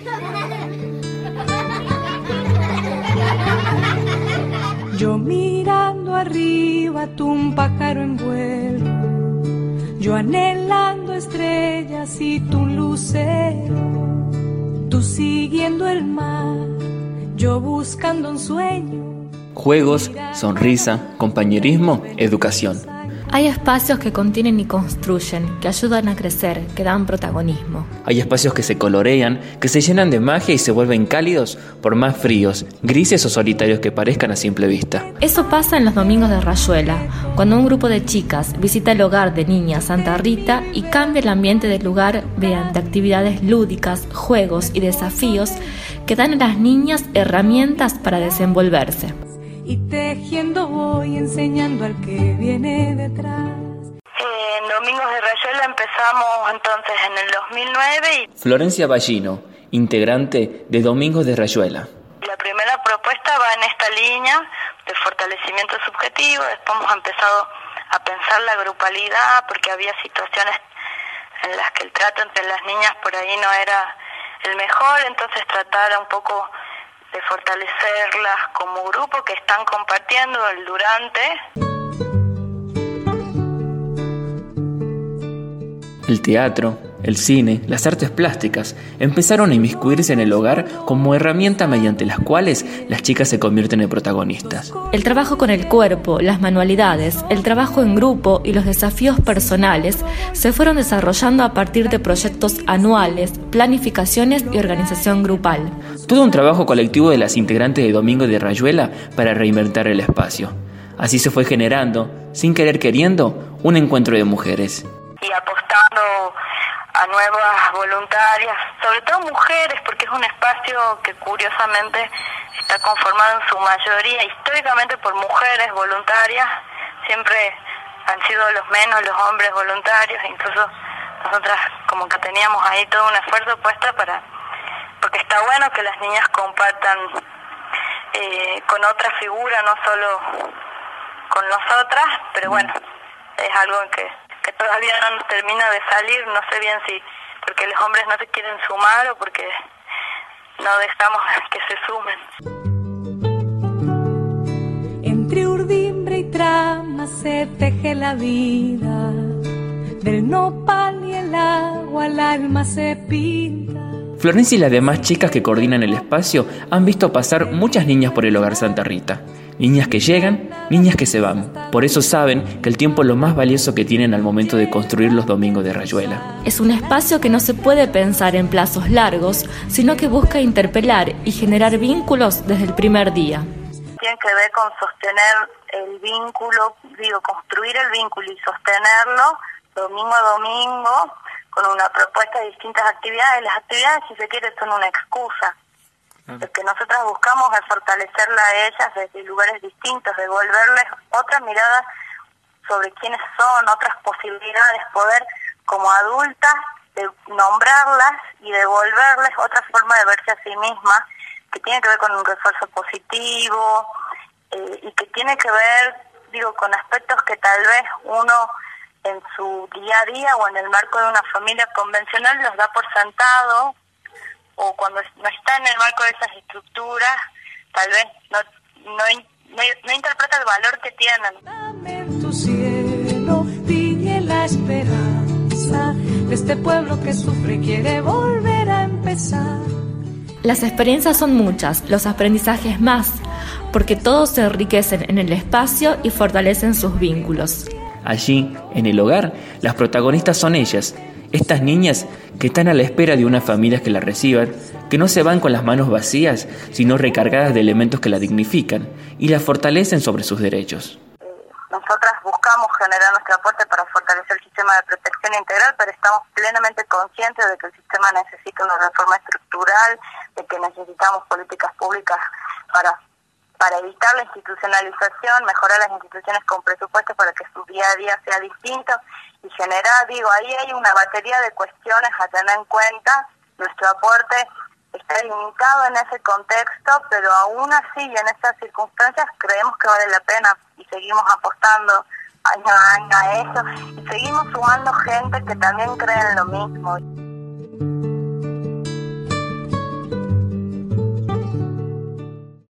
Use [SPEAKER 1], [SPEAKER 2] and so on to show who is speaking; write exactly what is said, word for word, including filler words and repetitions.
[SPEAKER 1] Yo mirando arriba, tú un pájaro en vuelo, yo anhelando estrellas y tú un lucero, tú siguiendo el mar, yo buscando un sueño.
[SPEAKER 2] Juegos, sonrisa, compañerismo, educación.
[SPEAKER 3] Hay espacios que contienen y construyen, que ayudan a crecer, que dan protagonismo.
[SPEAKER 2] Hay espacios que se colorean, que se llenan de magia y se vuelven cálidos por más fríos, grises o solitarios que parezcan a simple vista.
[SPEAKER 3] Eso pasa en los domingos de Rayuela, cuando un grupo de chicas visita el hogar de niñas Santa Rita y cambia el ambiente del lugar mediante actividades lúdicas, juegos y desafíos que dan a las niñas herramientas para desenvolverse.
[SPEAKER 1] Y tejiendo voy enseñando al que viene detrás.
[SPEAKER 4] Eh, en Domingos de Rayuela empezamos entonces en el dos mil nueve y...
[SPEAKER 2] Florencia Ballino, integrante de Domingos de Rayuela.
[SPEAKER 4] La primera propuesta va en esta línea de fortalecimiento subjetivo, después hemos empezado a pensar la grupalidad porque había situaciones en las que el trato entre las niñas por ahí no era el mejor, entonces tratar un poco de fortalecerlas como grupo que están compartiendo el durante.
[SPEAKER 2] El teatro, el cine, las artes plásticas empezaron a inmiscuirse en el hogar como herramienta mediante las cuales las chicas se convierten en protagonistas.
[SPEAKER 3] El trabajo con el cuerpo, las manualidades, el trabajo en grupo y los desafíos personales se fueron desarrollando a partir de proyectos anuales, planificaciones y organización grupal.
[SPEAKER 2] Todo un trabajo colectivo de las integrantes de Domingos de Rayuela para reinventar el espacio. Así se fue generando, sin querer queriendo, un encuentro de mujeres.
[SPEAKER 4] Y apostando a nuevas voluntarias, sobre todo mujeres, porque es un espacio que curiosamente está conformado en su mayoría históricamente por mujeres voluntarias, siempre han sido los menos los hombres voluntarios, incluso nosotras como que teníamos ahí todo un esfuerzo puesto para, porque está bueno que las niñas compartan eh, con otra figura, no solo con nosotras, pero bueno, es algo que que todavía no nos termina de salir, no sé bien si porque los hombres no se quieren sumar o porque no dejamos que se sumen.
[SPEAKER 1] Entre urdimbre y trama se teje la vida, del nopal y el agua el alma se pinta.
[SPEAKER 2] Florencia y las demás chicas que coordinan el espacio han visto pasar muchas niñas por el hogar Santa Rita. Niñas que llegan, niñas que se van. Por eso saben que el tiempo es lo más valioso que tienen al momento de construir los Domingos de Rayuela.
[SPEAKER 3] Es un espacio que no se puede pensar en plazos largos, sino que busca interpelar y generar vínculos desde el primer día.
[SPEAKER 4] Tiene que ver con sostener el vínculo, digo, construir el vínculo y sostenerlo domingo a domingo con una propuesta de distintas actividades. Las actividades, si se quiere, son una excusa. Lo que nosotras buscamos es fortalecerla a ellas desde lugares distintos, devolverles otra mirada sobre quiénes son, otras posibilidades, poder como adultas de nombrarlas y devolverles otra forma de verse a sí mismas, que tiene que ver con un refuerzo positivo eh, y que tiene que ver, digo, con aspectos que tal vez uno en su día a día o en el marco de una familia convencional los da por sentado, o cuando no está en el marco de esas estructuras, tal vez no, no, no, no interpreta el valor que tienen.
[SPEAKER 1] Dame en tu cielo, tiñe la esperanza de este pueblo que sufre y quiere volver a empezar.
[SPEAKER 3] Las experiencias son muchas, los aprendizajes más, porque todos se enriquecen en el espacio y fortalecen sus vínculos.
[SPEAKER 2] Allí, en el hogar, las protagonistas son ellas, estas niñas que están a la espera de unas familias que las reciban, que no se van con las manos vacías, sino recargadas de elementos que la dignifican y la fortalecen sobre sus derechos.
[SPEAKER 4] Nosotras buscamos generar nuestro aporte para fortalecer el sistema de protección integral, pero estamos plenamente conscientes de que el sistema necesita una reforma estructural, de que necesitamos políticas públicas para para evitar la institucionalización, mejorar las instituciones con presupuesto para que su día a día sea distinto y generar, digo, ahí hay una batería de cuestiones a tener en cuenta. Nuestro aporte está limitado en ese contexto, pero aún así y en estas circunstancias creemos que vale la pena y seguimos apostando año a año a eso y seguimos sumando gente que también cree en lo mismo.